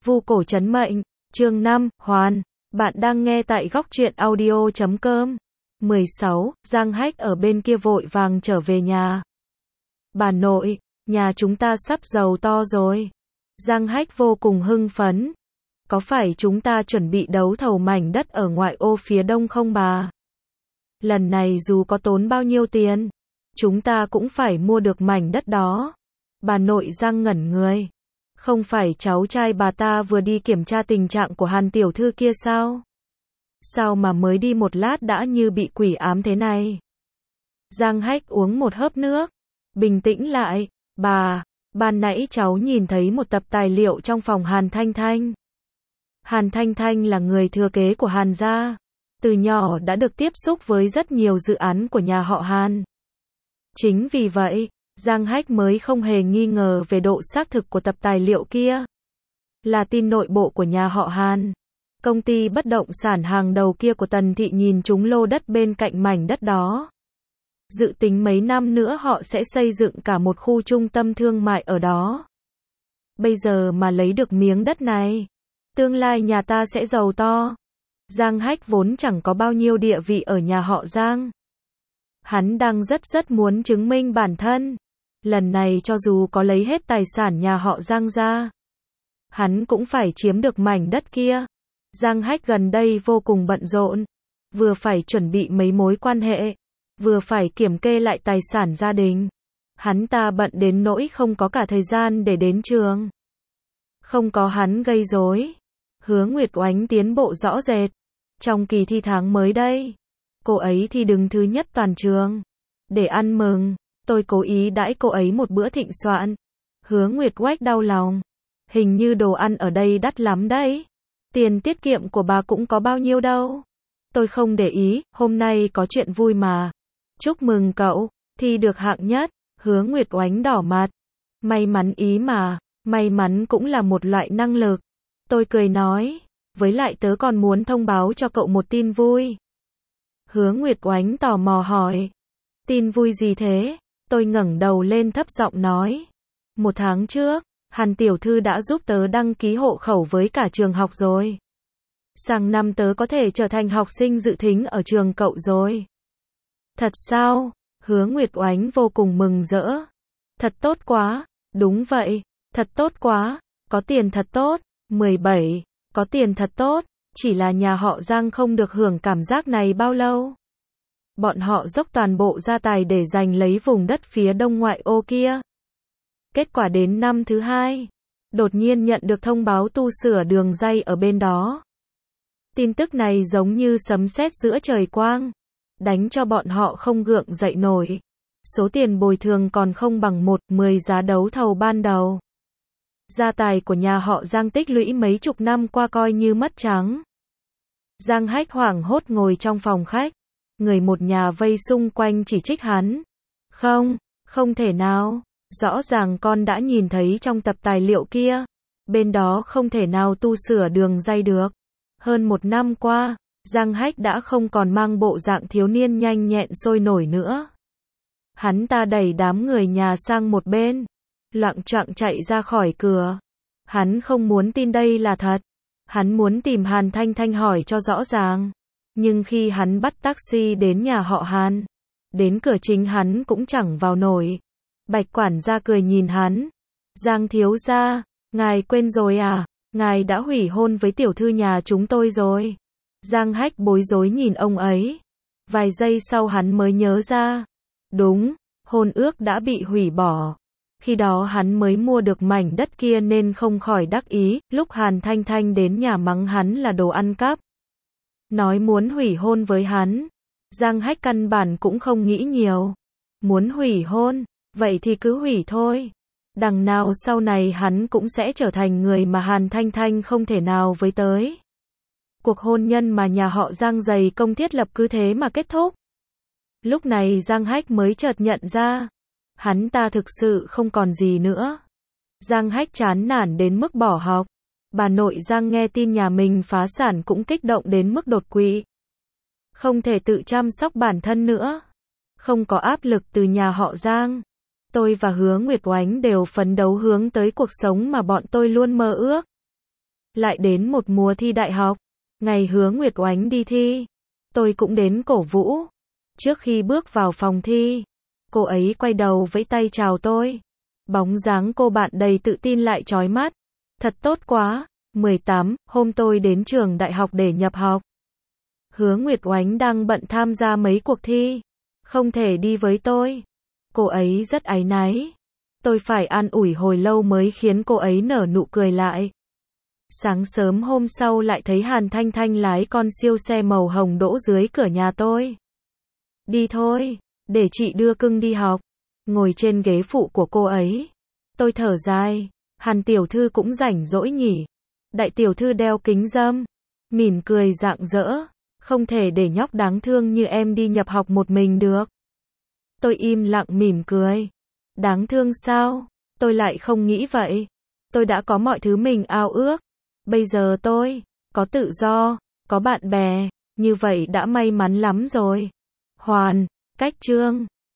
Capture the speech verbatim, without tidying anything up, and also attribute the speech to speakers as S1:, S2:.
S1: Vu cổ trấn mệnh, chương năm, Hoàn. Bạn đang nghe tại góc truyện audio chấm com. mười sáu, Giang Hách ở bên kia vội vàng trở về nhà. Bà nội, nhà chúng ta sắp giàu to rồi. Giang Hách vô cùng hưng phấn. Có phải chúng ta chuẩn bị đấu thầu mảnh đất ở ngoại ô phía đông không bà? Lần này dù có tốn bao nhiêu tiền, chúng ta cũng phải mua được mảnh đất đó. Bà nội Giang ngẩn người. Không phải cháu trai bà ta vừa đi kiểm tra tình trạng của Hàn tiểu thư kia sao? Sao mà mới đi một lát đã như bị quỷ ám thế này? Giang Hách uống một hớp nước, bình tĩnh lại. Bà, ban nãy cháu nhìn thấy một tập tài liệu trong phòng Hàn Thanh Thanh. Hàn Thanh Thanh là người thừa kế của Hàn gia, từ nhỏ đã được tiếp xúc với rất nhiều dự án của nhà họ Hàn. Chính vì vậy, Giang Hách mới không hề nghi ngờ về độ xác thực của tập tài liệu kia. Là tin nội bộ của nhà họ Hàn. Công ty bất động sản hàng đầu kia của Tần Thị nhìn trúng lô đất bên cạnh mảnh đất đó. Dự tính mấy năm nữa họ sẽ xây dựng cả một khu trung tâm thương mại ở đó. Bây giờ mà lấy được miếng đất này, tương lai nhà ta sẽ giàu to. Giang Hách vốn chẳng có bao nhiêu địa vị ở nhà họ Giang. Hắn đang rất rất muốn chứng minh bản thân. Lần này cho dù có lấy hết tài sản nhà họ Giang ra, hắn cũng phải chiếm được mảnh đất kia. Giang Hách gần đây vô cùng bận rộn. Vừa phải chuẩn bị mấy mối quan hệ, vừa phải kiểm kê lại tài sản gia đình. Hắn ta bận đến nỗi không có cả thời gian để đến trường. Không có hắn gây rối, Hứa Nguyệt Oánh tiến bộ rõ rệt. Trong kỳ thi tháng mới đây, cô ấy thi đứng thứ nhất toàn trường. Để ăn mừng, tôi cố ý đãi cô ấy một bữa thịnh soạn. Hứa Nguyệt Oách đau lòng. Hình như đồ ăn ở đây đắt lắm đấy. Tiền tiết kiệm của bà cũng có bao nhiêu đâu. Tôi không để ý, hôm nay có chuyện vui mà. Chúc mừng cậu, thi được hạng nhất. Hứa Nguyệt Oánh đỏ mặt. May mắn ý mà, may mắn cũng là một loại năng lực. Tôi cười nói, với lại tớ còn muốn thông báo cho cậu một tin vui. Hứa Nguyệt Oánh tò mò hỏi, tin vui gì thế? Tôi ngẩng đầu lên thấp giọng nói, một tháng trước, Hàn tiểu thư đã giúp tớ đăng ký hộ khẩu với cả trường học rồi. Sang năm tớ có thể trở thành học sinh dự thính ở trường cậu rồi. Thật sao? Hứa Nguyệt Oánh vô cùng mừng rỡ. Thật tốt quá. Đúng vậy, thật tốt quá. Có tiền thật tốt. mười bảy. Có tiền thật tốt. Chỉ là nhà họ Giang không được hưởng cảm giác này bao lâu. Bọn họ dốc toàn bộ gia tài để giành lấy vùng đất phía đông ngoại ô kia. Kết quả đến năm thứ hai, đột nhiên nhận được thông báo tu sửa đường ray ở bên đó. Tin tức này giống như sấm sét giữa trời quang, đánh cho bọn họ không gượng dậy nổi. Số tiền bồi thường còn không bằng một mười giá đấu thầu ban đầu. Gia tài của nhà họ Giang tích lũy mấy chục năm qua coi như mất trắng. Giang Hách hoảng hốt ngồi trong phòng khách. Người một nhà vây xung quanh chỉ trích hắn. Không, không thể nào. Rõ ràng con đã nhìn thấy trong tập tài liệu kia. Bên đó không thể nào tu sửa đường ray được. Hơn một năm qua, Giang Hách đã không còn mang bộ dạng thiếu niên nhanh nhẹn sôi nổi nữa. Hắn ta đẩy đám người nhà sang một bên, loạng choạng chạy ra khỏi cửa. Hắn không muốn tin đây là thật. Hắn muốn tìm Hàn Thanh Thanh hỏi cho rõ ràng. Nhưng khi hắn bắt taxi đến nhà họ Hàn, đến cửa chính hắn cũng chẳng vào nổi. Bạch quản gia cười nhìn hắn. Giang thiếu gia, ngài quên rồi à? Ngài đã hủy hôn với tiểu thư nhà chúng tôi rồi. Giang Hách bối rối nhìn ông ấy. Vài giây sau hắn mới nhớ ra. Đúng, hôn ước đã bị hủy bỏ. Khi đó hắn mới mua được mảnh đất kia nên không khỏi đắc ý. Lúc Hàn Thanh Thanh đến nhà mắng hắn là đồ ăn cắp, nói muốn hủy hôn với hắn. Giang Hách căn bản cũng không nghĩ nhiều. Muốn hủy hôn, vậy thì cứ hủy thôi. Đằng nào sau này hắn cũng sẽ trở thành người mà Hàn Thanh Thanh không thể nào với tới. Cuộc hôn nhân mà nhà họ Giang dày công thiết lập cứ thế mà kết thúc. Lúc này Giang Hách mới chợt nhận ra, hắn ta thực sự không còn gì nữa. Giang Hách chán nản đến mức bỏ học. Bà nội Giang nghe tin nhà mình phá sản cũng kích động đến mức đột quỵ. Không thể tự chăm sóc bản thân nữa. Không có áp lực từ nhà họ Giang. Tôi và Hứa Nguyệt Oánh đều phấn đấu hướng tới cuộc sống mà bọn tôi luôn mơ ước. Lại đến một mùa thi đại học. Ngày Hứa Nguyệt Oánh đi thi. Tôi cũng đến cổ vũ. Trước khi bước vào phòng thi, cô ấy quay đầu vẫy tay chào tôi. Bóng dáng cô bạn đầy tự tin lại chói mắt. Thật tốt quá. mười tám, hôm tôi đến trường đại học để nhập học. Hứa Nguyệt Oánh đang bận tham gia mấy cuộc thi, không thể đi với tôi. Cô ấy rất áy náy. Tôi phải an ủi hồi lâu mới khiến cô ấy nở nụ cười lại. Sáng sớm hôm sau lại thấy Hàn Thanh Thanh lái con siêu xe màu hồng đỗ dưới cửa nhà tôi. Đi thôi, để chị đưa cưng đi học. Ngồi trên ghế phụ của cô ấy. Tôi thở dài, Hàn tiểu thư cũng rảnh rỗi nhỉ. Đại tiểu thư đeo kính râm, mỉm cười rạng rỡ. Không thể để nhóc đáng thương như em đi nhập học một mình được. Tôi im lặng mỉm cười. Đáng thương sao? Tôi lại không nghĩ vậy. Tôi đã có mọi thứ mình ao ước. Bây giờ tôi có tự do, có bạn bè, như vậy đã may mắn lắm rồi. Hoàn, cách chương